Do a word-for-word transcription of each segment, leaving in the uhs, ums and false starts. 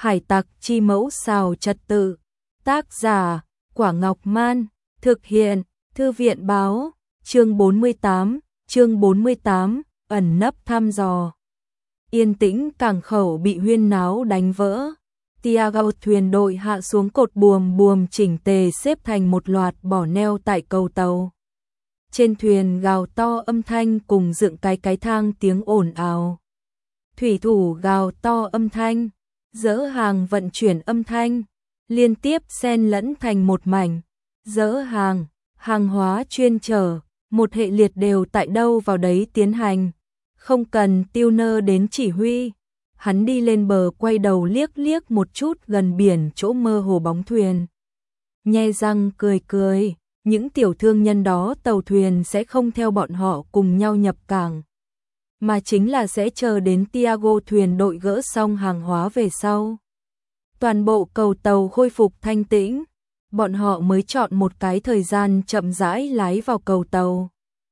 Hải tặc chi mẫu xào trật tự. Tác giả, Quả Ngọc Man. Thực hiện, Thư viện báo. Chương bốn mươi tám, chương bốn mươi tám, ẩn nấp thăm dò. Yên tĩnh cảng khẩu bị huyên náo đánh vỡ. Tiago thuyền đội hạ xuống cột buồm buồm chỉnh tề xếp thành một loạt bỏ neo tại cầu tàu. Trên thuyền gào to âm thanh cùng dựng cái cái thang tiếng ồn ào. Thủy thủ gào to âm thanh, dỡ hàng vận chuyển âm thanh, liên tiếp xen lẫn thành một mảnh. Dỡ hàng, hàng hóa chuyên chở, một hệ liệt đều tại đâu vào đấy tiến hành. Không cần Turner đến chỉ huy. Hắn đi lên bờ quay đầu liếc liếc một chút gần biển chỗ mơ hồ bóng thuyền. Nhe răng cười cười, những tiểu thương nhân đó tàu thuyền sẽ không theo bọn họ cùng nhau nhập cảng, mà chính là sẽ chờ đến Tiago thuyền đội gỡ xong hàng hóa về sau. Toàn bộ cầu tàu khôi phục thanh tĩnh, bọn họ mới chọn một cái thời gian chậm rãi lái vào cầu tàu.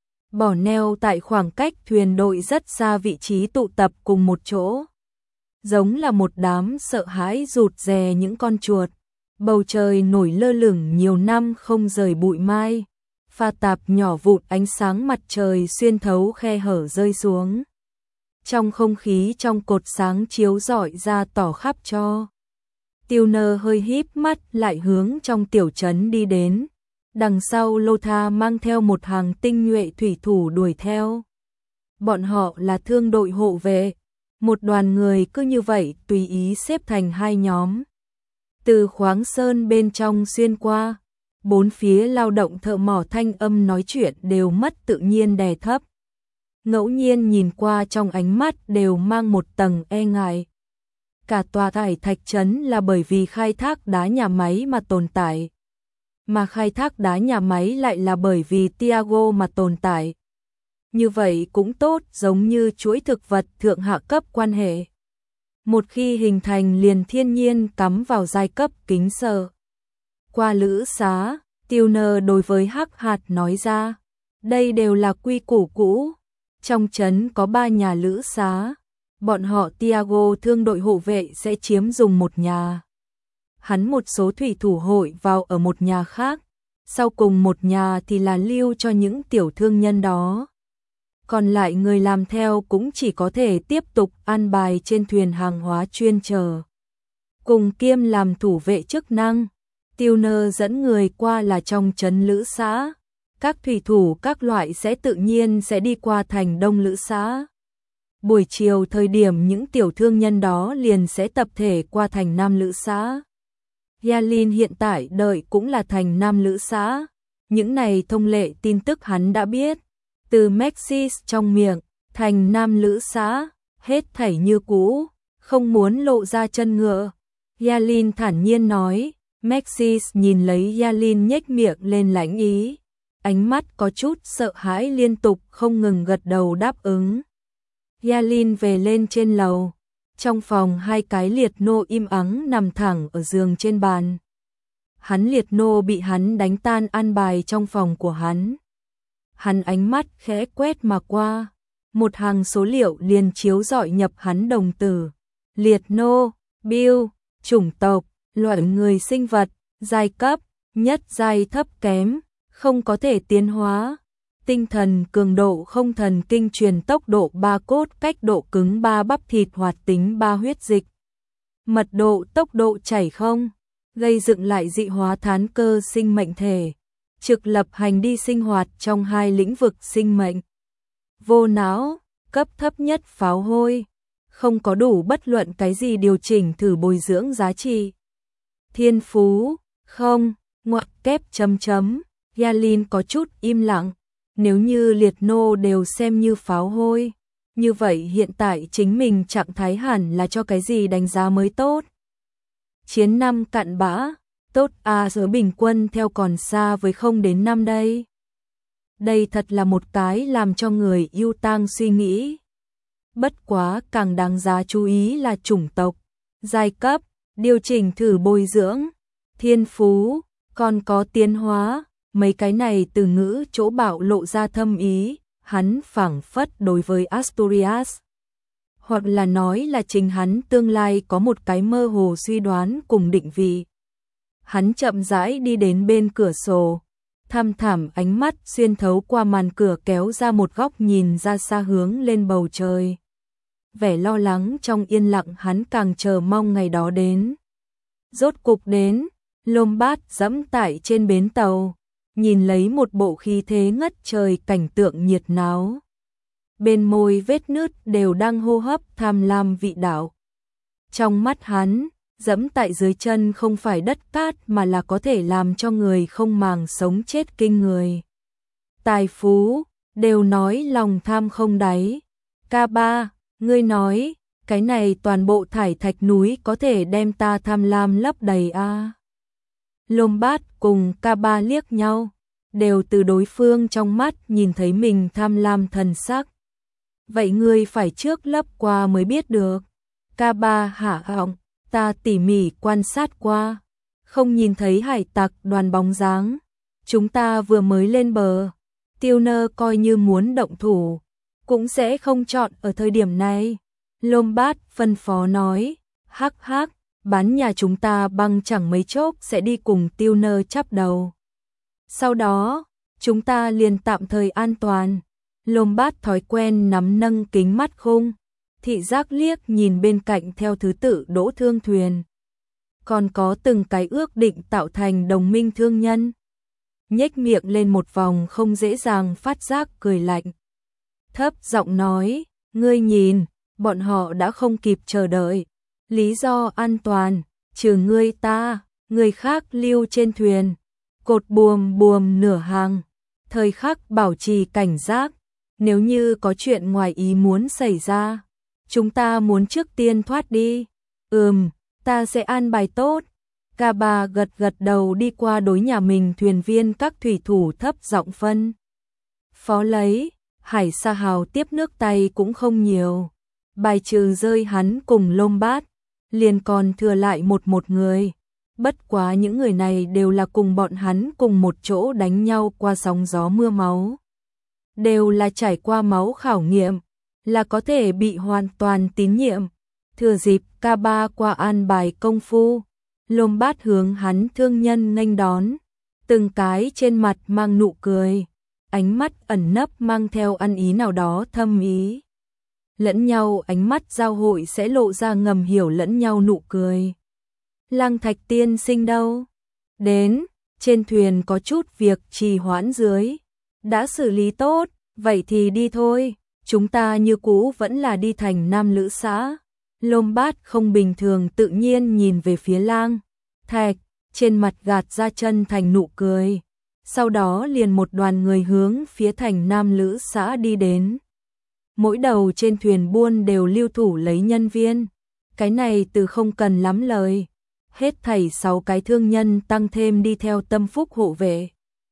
Bỏ neo tại khoảng cách thuyền đội rất xa vị trí tụ tập cùng một chỗ. Giống là một đám sợ hãi rụt rè những con chuột. Bầu trời nổi lơ lửng nhiều năm không rời bụi mai. Pha tạp nhỏ vụn ánh sáng mặt trời xuyên thấu khe hở rơi xuống. Trong không khí trong cột sáng chiếu rọi ra tỏ khắp cho. Turner hơi híp mắt lại hướng trong tiểu trấn đi đến. Đằng sau Lotha mang theo một hàng tinh nhuệ thủy thủ đuổi theo. Bọn họ là thương đội hộ vệ. Một đoàn người cứ như vậy tùy ý xếp thành hai nhóm. Từ khoáng sơn bên trong xuyên qua, bốn phía lao động thợ mỏ thanh âm nói chuyện đều mất tự nhiên đè thấp. Ngẫu nhiên nhìn qua trong ánh mắt đều mang một tầng e ngại. Cả tòa thải thạch trấn là bởi vì khai thác đá nhà máy mà tồn tại. Mà khai thác đá nhà máy lại là bởi vì Tiago mà tồn tại. Như vậy cũng tốt, giống như chuỗi thực vật thượng hạ cấp quan hệ. Một khi hình thành liền thiên nhiên cắm vào giai cấp kính sợ. Qua lữ xá, Turner đối với Hắc Hạt nói ra, đây đều là quy củ cũ. Trong trấn có ba nhà lữ xá, bọn họ Tiago thương đội hộ vệ sẽ chiếm dùng một nhà. Hắn một số thủy thủ hội vào ở một nhà khác, sau cùng một nhà thì là lưu cho những tiểu thương nhân đó. Còn lại người làm theo cũng chỉ có thể tiếp tục an bài trên thuyền hàng hóa chuyên chở. Cùng kiêm làm thủ vệ chức năng, Turner dẫn người qua là trong trấn lữ xã. Các thủy thủ các loại sẽ tự nhiên sẽ đi qua thành đông lữ xã. Buổi chiều thời điểm những tiểu thương nhân đó liền sẽ tập thể qua thành nam lữ xã. Yalin hiện tại đợi cũng là thành nam lữ xã. Những này thông lệ tin tức hắn đã biết. Từ Maxis trong miệng, thành nam lữ xã, hết thảy như cũ, không muốn lộ ra chân ngựa. Yalin thản nhiên nói, Maxis nhìn lấy Yalin nhếch miệng lên lãnh ý. Ánh mắt có chút sợ hãi liên tục không ngừng gật đầu đáp ứng. Yalin về lên trên lầu. Trong phòng hai cái liệt nô im ắng nằm thẳng ở giường trên bàn. Hắn liệt nô bị hắn đánh tan an bài trong phòng của hắn. Hắn ánh mắt khẽ quét mà qua, một hàng số liệu liền chiếu rọi nhập hắn đồng tử. Liệt nô, Bill, chủng tộc, loại người sinh vật, giai cấp, nhất giai thấp kém, không có thể tiến hóa. Tinh thần cường độ không, thần kinh truyền tốc độ ba, cốt cách độ cứng ba, bắp thịt hoạt tính ba, huyết dịch mật độ tốc độ chảy không, gây dựng lại dị hóa thán cơ sinh mệnh thể, trực lập hành đi sinh hoạt trong hai lĩnh vực sinh mệnh. Vô não, cấp thấp nhất pháo hôi, không có đủ bất luận cái gì điều chỉnh thử bồi dưỡng giá trị. Thiên phú, không, ngoặc kép chấm chấm. Yalin có chút im lặng. Nếu như liệt nô đều xem như pháo hôi, như vậy hiện tại chính mình trạng thái hẳn là cho cái gì đánh giá mới tốt. Chiến năm cặn bã, tốt à, giới bình quân theo còn xa với không đến năm đây. Đây thật là một cái làm cho người yêu tang suy nghĩ. Bất quá càng đáng giá chú ý là chủng tộc, giai cấp, điều chỉnh thử bồi dưỡng, thiên phú, còn có tiến hóa. Mấy cái này từ ngữ chỗ bạo lộ ra thâm ý, hắn phảng phất đối với Asturias, hoặc là nói là chính hắn tương lai có một cái mơ hồ suy đoán cùng định vị. Hắn chậm rãi đi đến bên cửa sổ, thăm thẳm ánh mắt xuyên thấu qua màn cửa kéo ra một góc nhìn ra xa hướng lên bầu trời. Vẻ lo lắng trong yên lặng hắn càng chờ mong ngày đó đến. Rốt cục đến, Lombard dẫm tại trên bến tàu, nhìn lấy một bộ khí thế ngất trời cảnh tượng nhiệt náo. Bên môi vết nứt đều đang hô hấp tham lam vị đạo. Trong mắt hắn, dẫm tại dưới chân không phải đất cát mà là có thể làm cho người không màng sống chết kinh người. Tài phú, đều nói lòng tham không đáy. Ca ba, ngươi nói, cái này toàn bộ thải thạch núi có thể đem ta tham lam lấp đầy a. À. Lombard cùng Ca ba liếc nhau, đều từ đối phương trong mắt nhìn thấy mình tham lam thần sắc. Vậy ngươi phải trước lấp qua mới biết được. Ca ba hạ họng, ta tỉ mỉ quan sát qua, không nhìn thấy hải tặc đoàn bóng dáng. Chúng ta vừa mới lên bờ, Tiêu Nơ coi như muốn động thủ, cũng sẽ không chọn ở thời điểm này. Lombard phân phó nói, hắc hắc, bán nhà chúng ta băng chẳng mấy chốc sẽ đi cùng Tiêu Nơ chắp đầu. Sau đó, chúng ta liền tạm thời an toàn. Lombard thói quen nắm nâng kính mắt khung, thị giác liếc nhìn bên cạnh theo thứ tự đỗ thương thuyền. Còn có từng cái ước định tạo thành đồng minh thương nhân. Nhếch miệng lên một vòng không dễ dàng phát giác cười lạnh. Thấp giọng nói, ngươi nhìn, bọn họ đã không kịp chờ đợi. Lý do an toàn, trừ ngươi ta, người khác lưu trên thuyền. Cột buồm buồm nửa hàng, thời khắc bảo trì cảnh giác. Nếu như có chuyện ngoài ý muốn xảy ra, chúng ta muốn trước tiên thoát đi. Ừm, ta sẽ an bài tốt. Ca ba gật gật đầu đi qua đối nhà mình thuyền viên các thủy thủ thấp giọng phân. Phó lấy, Hải Sa Hào tiếp nước tay cũng không nhiều. Bài trừ rơi hắn cùng Lombard, liền còn thừa lại một một người. Bất quá những người này đều là cùng bọn hắn cùng một chỗ đánh nhau qua sóng gió mưa máu. Đều là trải qua máu khảo nghiệm, là có thể bị hoàn toàn tín nhiệm. Thừa dịp Ca ba qua an bài công phu, Lombard hướng hắn thương nhân nghênh đón, từng cái trên mặt mang nụ cười, ánh mắt ẩn nấp mang theo ăn ý nào đó thâm ý. Lẫn nhau ánh mắt giao hội sẽ lộ ra ngầm hiểu lẫn nhau nụ cười. Lăng Thạch tiên sinh đâu? Đến, trên thuyền có chút việc trì hoãn dưới. Đã xử lý tốt, vậy thì đi thôi, chúng ta như cũ vẫn là đi thành Nam Lữ xã. Lombard không bình thường tự nhiên nhìn về phía Lang Thạch, trên mặt gạt ra chân thành nụ cười. Sau đó liền một đoàn người hướng phía thành Nam Lữ xã đi đến. Mỗi đầu trên thuyền buôn đều lưu thủ lấy nhân viên. Cái này từ không cần lắm lời. Hết thảy sáu cái thương nhân tăng thêm đi theo tâm phúc hộ vệ.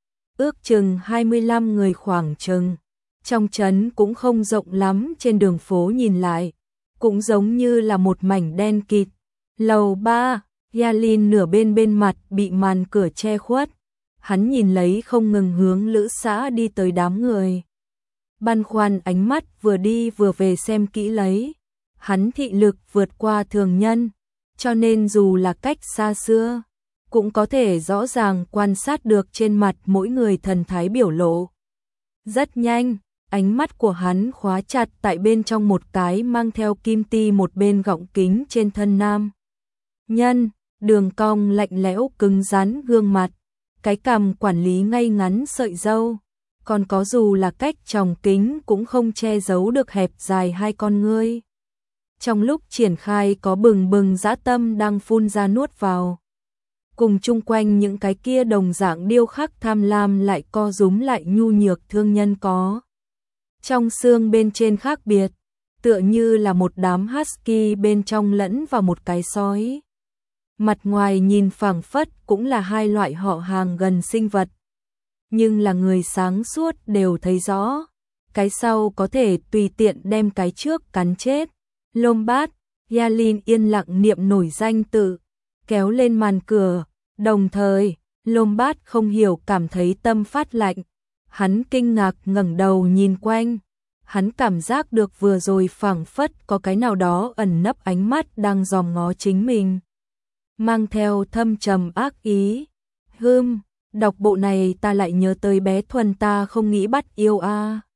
Ước chừng hai mươi lăm người khoảng chừng. Trong trấn cũng không rộng lắm, trên đường phố nhìn lại, cũng giống như là một mảnh đen kịt. Lầu ba, Yalin nửa bên bên mặt bị màn cửa che khuất. Hắn nhìn lấy không ngừng hướng lữ xã đi tới đám người. Băn khoăn ánh mắt vừa đi vừa về xem kỹ lấy. Hắn thị lực vượt qua thường nhân, cho nên dù là cách xa xưa, cũng có thể rõ ràng quan sát được trên mặt mỗi người thần thái biểu lộ. Rất nhanh, ánh mắt của hắn khóa chặt tại bên trong một cái mang theo kim ti một bên gọng kính trên thân nam nhân, đường cong lạnh lẽo cứng rắn gương mặt, cái cằm quản lý ngay ngắn sợi râu, còn có dù là cách tròng kính cũng không che giấu được hẹp dài hai con ngươi. Trong lúc triển khai có bừng bừng dã tâm đang phun ra nuốt vào. Cùng chung quanh những cái kia đồng dạng điêu khắc tham lam lại co rúm lại nhu nhược thương nhân có. Trong xương bên trên khác biệt, tựa như là một đám husky bên trong lẫn vào một cái sói. Mặt ngoài nhìn phảng phất cũng là hai loại họ hàng gần sinh vật. Nhưng là người sáng suốt đều thấy rõ, cái sau có thể tùy tiện đem cái trước cắn chết. Lombard, Yalin yên lặng niệm nổi danh tự, kéo lên màn cửa, đồng thời, Lombard không hiểu cảm thấy tâm phát lạnh. Hắn kinh ngạc ngẩng đầu nhìn quanh, hắn cảm giác được vừa rồi phảng phất có cái nào đó ẩn nấp ánh mắt đang dòm ngó chính mình, mang theo thâm trầm ác ý. Hừm, đọc bộ này ta lại nhớ tới bé Thuần ta không nghĩ bắt yêu a.